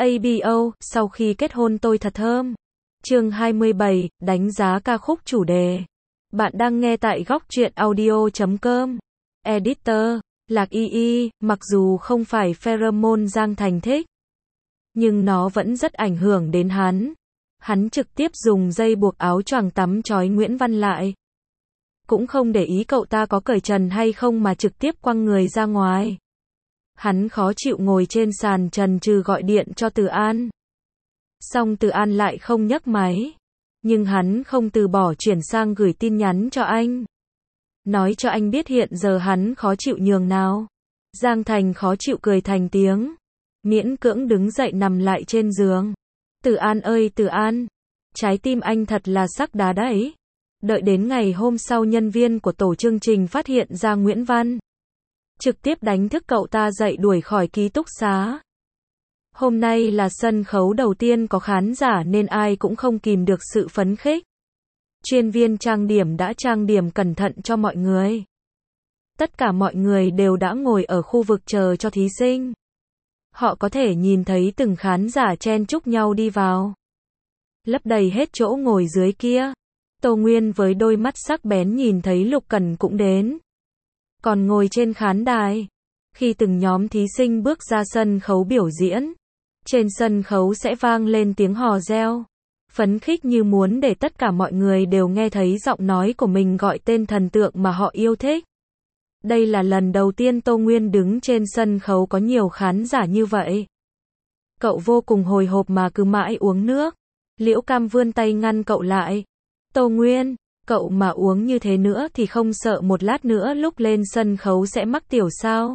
ABO, sau khi kết hôn tôi thật thơm. Chương 27, đánh giá ca khúc chủ đề. Bạn đang nghe tại góc truyện audio.com. Editor, Lạc Y, mặc dù không phải pheromone Giang Thành thích, nhưng nó vẫn rất ảnh hưởng đến hắn. Hắn trực tiếp dùng dây buộc áo choàng tắm trói Nguyễn Văn lại. Cũng không để ý cậu ta có cởi trần hay không mà trực tiếp quăng người ra ngoài. Hắn khó chịu ngồi trên sàn trần trừ gọi điện cho Từ An. Xong Từ An lại không nhấc máy. Nhưng hắn không từ bỏ chuyển sang gửi tin nhắn cho anh. Nói cho anh biết hiện giờ hắn khó chịu nhường nào. Giang Thành khó chịu cười thành tiếng. Miễn cưỡng đứng dậy nằm lại trên giường. Từ An ơi Từ An. Trái tim anh thật là sắc đá đấy. Đợi đến ngày hôm sau nhân viên của tổ chương trình phát hiện ra Nguyễn Văn. Trực tiếp đánh thức cậu ta dậy đuổi khỏi ký túc xá. Hôm nay là sân khấu đầu tiên có khán giả nên ai cũng không kìm được sự phấn khích. Chuyên viên trang điểm đã trang điểm cẩn thận cho mọi người. Tất cả mọi người đều đã ngồi ở khu vực chờ cho thí sinh. Họ có thể nhìn thấy từng khán giả chen chúc nhau đi vào. Lấp đầy hết chỗ ngồi dưới kia. Tô Nguyên với đôi mắt sắc bén nhìn thấy Lục Cẩn cũng đến. Còn ngồi trên khán đài. Khi từng nhóm thí sinh bước ra sân khấu biểu diễn, trên sân khấu sẽ vang lên tiếng hò reo. Phấn khích như muốn để tất cả mọi người đều nghe thấy giọng nói của mình gọi tên thần tượng mà họ yêu thích. Đây là lần đầu tiên Tô Nguyên đứng trên sân khấu có nhiều khán giả như vậy. Cậu vô cùng hồi hộp mà cứ mãi uống nước. Liễu Cam vươn tay ngăn cậu lại. Tô Nguyên, cậu mà uống như thế nữa thì không sợ một lát nữa lúc lên sân khấu sẽ mắc tiểu sao?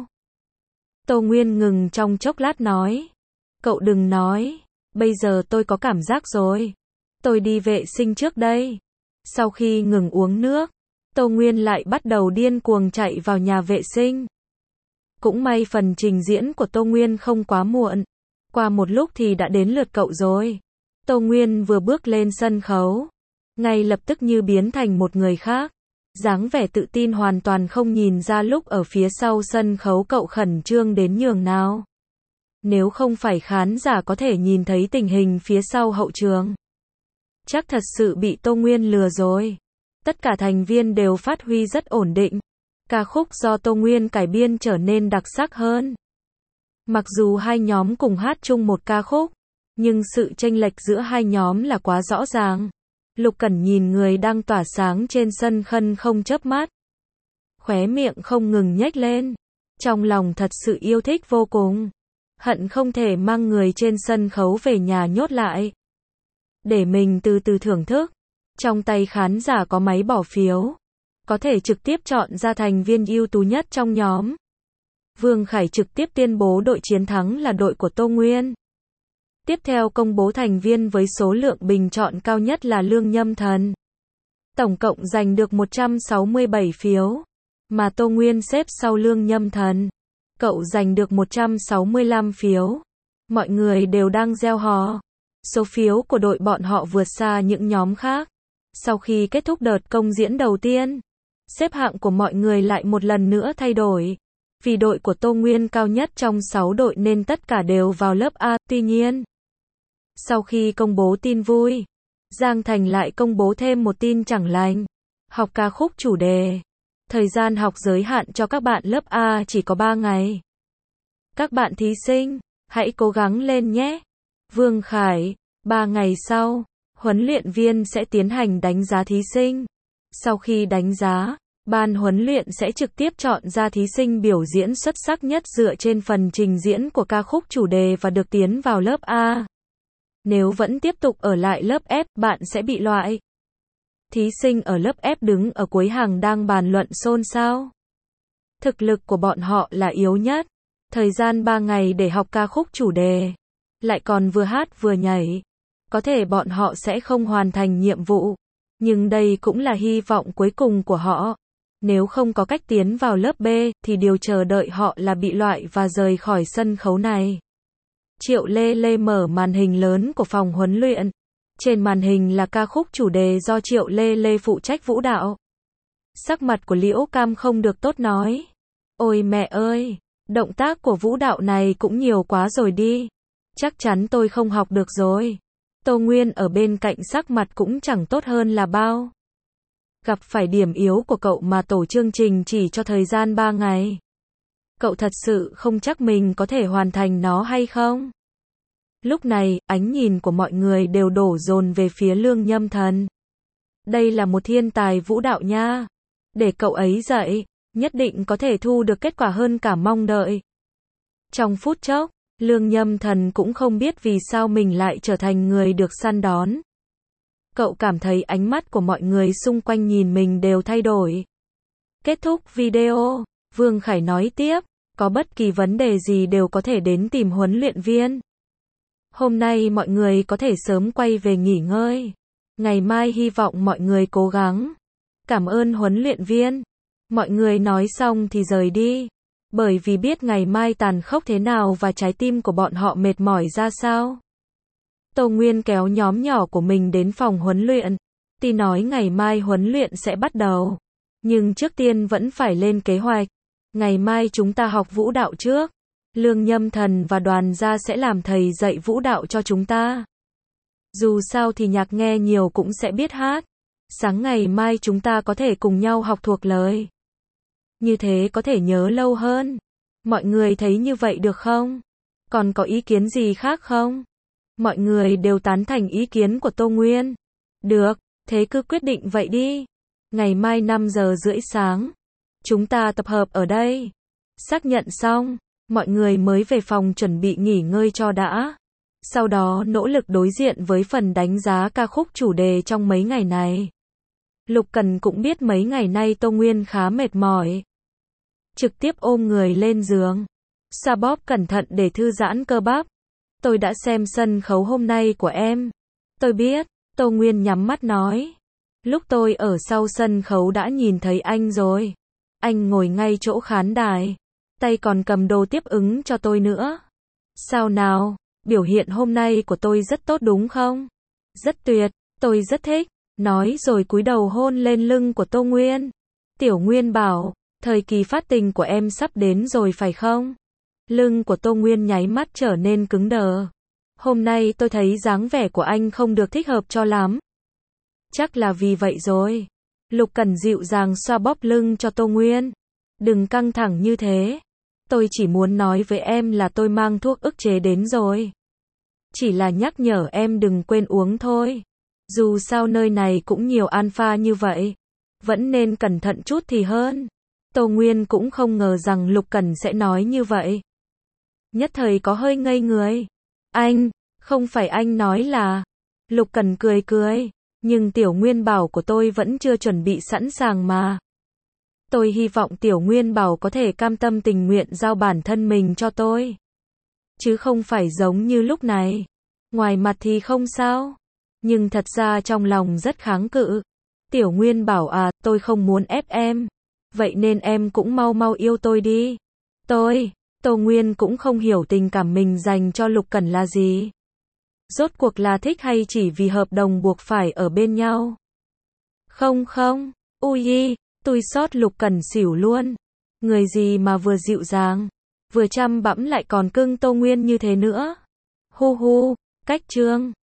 Tô Nguyên ngừng trong chốc lát nói. Cậu đừng nói, bây giờ tôi có cảm giác rồi. Tôi đi vệ sinh trước đây. Sau khi ngừng uống nước, Tô Nguyên lại bắt đầu điên cuồng chạy vào nhà vệ sinh. Cũng may phần trình diễn của Tô Nguyên không quá muộn. Qua một lúc thì đã đến lượt cậu rồi. Tô Nguyên vừa bước lên sân khấu, ngay lập tức như biến thành một người khác. Dáng vẻ tự tin hoàn toàn không nhìn ra lúc ở phía sau sân khấu cậu khẩn trương đến nhường nào. Nếu không phải khán giả có thể nhìn thấy tình hình phía sau hậu trường, chắc thật sự bị Tô Nguyên lừa rồi. Tất cả thành viên đều phát huy rất ổn định. Ca khúc do Tô Nguyên cải biên trở nên đặc sắc hơn. Mặc dù hai nhóm cùng hát chung một ca khúc, nhưng sự chênh lệch giữa hai nhóm là quá rõ ràng. Lục Cẩn nhìn người đang tỏa sáng trên sân khân không chớp mắt. Khóe miệng không ngừng nhếch lên. Trong lòng thật sự yêu thích vô cùng. Hận không thể mang người trên sân khấu về nhà nhốt lại. Để mình từ từ thưởng thức. Trong tay khán giả có máy bỏ phiếu. Có thể trực tiếp chọn ra thành viên ưu tú nhất trong nhóm. Vương Khải trực tiếp tuyên bố đội chiến thắng là đội của Tô Nguyên. Tiếp theo công bố thành viên với số lượng bình chọn cao nhất là Lương Nhâm Thần. Tổng cộng giành được 167 phiếu. Mà Tô Nguyên xếp sau Lương Nhâm Thần. Cậu giành được 165 phiếu. Mọi người đều đang reo hò. Số phiếu của đội bọn họ vượt xa những nhóm khác. Sau khi kết thúc đợt công diễn đầu tiên, xếp hạng của mọi người lại một lần nữa thay đổi. Vì đội của Tô Nguyên cao nhất trong 6 đội nên tất cả đều vào lớp A. Tuy nhiên, sau khi công bố tin vui, Giang Thành lại công bố thêm một tin chẳng lành. Học ca khúc chủ đề. Thời gian học giới hạn cho các bạn lớp A chỉ có 3 ngày. Các bạn thí sinh, hãy cố gắng lên nhé. Vương Khải, 3 ngày sau, huấn luyện viên sẽ tiến hành đánh giá thí sinh. Sau khi đánh giá, ban huấn luyện sẽ trực tiếp chọn ra thí sinh biểu diễn xuất sắc nhất dựa trên phần trình diễn của ca khúc chủ đề và được tiến vào lớp A. Nếu vẫn tiếp tục ở lại lớp F, bạn sẽ bị loại. Thí sinh ở lớp F đứng ở cuối hàng đang bàn luận xôn xao. Thực lực của bọn họ là yếu nhất. Thời gian 3 ngày để học ca khúc chủ đề. Lại còn vừa hát vừa nhảy. Có thể bọn họ sẽ không hoàn thành nhiệm vụ. Nhưng đây cũng là hy vọng cuối cùng của họ. Nếu không có cách tiến vào lớp B, thì điều chờ đợi họ là bị loại và rời khỏi sân khấu này. Triệu Lê Lê mở màn hình lớn của phòng huấn luyện. Trên màn hình là ca khúc chủ đề do Triệu Lê Lê phụ trách vũ đạo. Sắc mặt của Liễu Cam không được tốt nói. Ôi mẹ ơi, động tác của vũ đạo này cũng nhiều quá rồi đi. Chắc chắn tôi không học được rồi. Tô Nguyên ở bên cạnh sắc mặt cũng chẳng tốt hơn là bao. Gặp phải điểm yếu của cậu mà tổ chương trình chỉ cho thời gian 3 ngày. Cậu thật sự không chắc mình có thể hoàn thành nó hay không? Lúc này, ánh nhìn của mọi người đều đổ dồn về phía Lương Nhâm Thần. Đây là một thiên tài vũ đạo nha. Để cậu ấy dạy, nhất định có thể thu được kết quả hơn cả mong đợi. Trong phút chốc, Lương Nhâm Thần cũng không biết vì sao mình lại trở thành người được săn đón. Cậu cảm thấy ánh mắt của mọi người xung quanh nhìn mình đều thay đổi. Kết thúc video, Vương Khải nói tiếp, có bất kỳ vấn đề gì đều có thể đến tìm huấn luyện viên. Hôm nay mọi người có thể sớm quay về nghỉ ngơi. Ngày mai hy vọng mọi người cố gắng. Cảm ơn huấn luyện viên. Mọi người nói xong thì rời đi. Bởi vì biết ngày mai tàn khốc thế nào và trái tim của bọn họ mệt mỏi ra sao. Tô Nguyên kéo nhóm nhỏ của mình đến phòng huấn luyện. Tuy nói ngày mai huấn luyện sẽ bắt đầu. Nhưng trước tiên vẫn phải lên kế hoạch. Ngày mai chúng ta học vũ đạo trước. Lương Nhâm Thần và Đoàn gia sẽ làm thầy dạy vũ đạo cho chúng ta. Dù sao thì nhạc nghe nhiều cũng sẽ biết hát. Sáng ngày mai chúng ta có thể cùng nhau học thuộc lời. Như thế có thể nhớ lâu hơn. Mọi người thấy như vậy được không? Còn có ý kiến gì khác không? Mọi người đều tán thành ý kiến của Tô Nguyên. Được, thế cứ quyết định vậy đi. Ngày mai 5:30 sáng. Chúng ta tập hợp ở đây. Xác nhận xong, mọi người mới về phòng chuẩn bị nghỉ ngơi cho đã. Sau đó nỗ lực đối diện với phần đánh giá ca khúc chủ đề trong mấy ngày này. Lục Cần cũng biết mấy ngày nay Tô Nguyên khá mệt mỏi. Trực tiếp ôm người lên giường. Xoa bóp cẩn thận để thư giãn cơ bắp. Tôi đã xem sân khấu hôm nay của em. Tôi biết, Tô Nguyên nhắm mắt nói. Lúc tôi ở sau sân khấu đã nhìn thấy anh rồi. Anh ngồi ngay chỗ khán đài. Tay còn cầm đồ tiếp ứng cho tôi nữa. Sao nào, biểu hiện hôm nay của tôi rất tốt đúng không? Rất tuyệt, tôi rất thích. Nói rồi cúi đầu hôn lên lưng của Tô Nguyên. Tiểu Nguyên bảo, thời kỳ phát tình của em sắp đến rồi phải không? Lưng của Tô Nguyên nháy mắt trở nên cứng đờ. Hôm nay tôi thấy dáng vẻ của anh không được thích hợp cho lắm. Chắc là vì vậy rồi. Lục Cẩn dịu dàng xoa bóp lưng cho Tô Nguyên. Đừng căng thẳng như thế. Tôi chỉ muốn nói với em là tôi mang thuốc ức chế đến rồi. Chỉ là nhắc nhở em đừng quên uống thôi. Dù sao nơi này cũng nhiều alpha như vậy. Vẫn nên cẩn thận chút thì hơn. Tô Nguyên cũng không ngờ rằng Lục Cẩn sẽ nói như vậy. Nhất thời có hơi ngây người. Anh, không phải anh nói là... Lục Cẩn cười cười. Nhưng Tiểu Nguyên Bảo của tôi vẫn chưa chuẩn bị sẵn sàng mà. Tôi hy vọng Tiểu Nguyên Bảo có thể cam tâm tình nguyện giao bản thân mình cho tôi. Chứ không phải giống như lúc này. Ngoài mặt thì không sao. Nhưng thật ra trong lòng rất kháng cự. Tiểu Nguyên Bảo à, tôi không muốn ép em. Vậy nên em cũng mau mau yêu tôi đi. Tô Nguyên cũng không hiểu tình cảm mình dành cho Lục Cẩn là gì. Rốt cuộc là thích hay chỉ vì hợp đồng buộc phải ở bên nhau? Không, ui, tôi xót Lục Cẩn xỉu luôn. Người gì mà vừa dịu dàng, vừa chăm bẵm lại còn cưng Tô Nguyên như thế nữa. Hu hu, cách chương.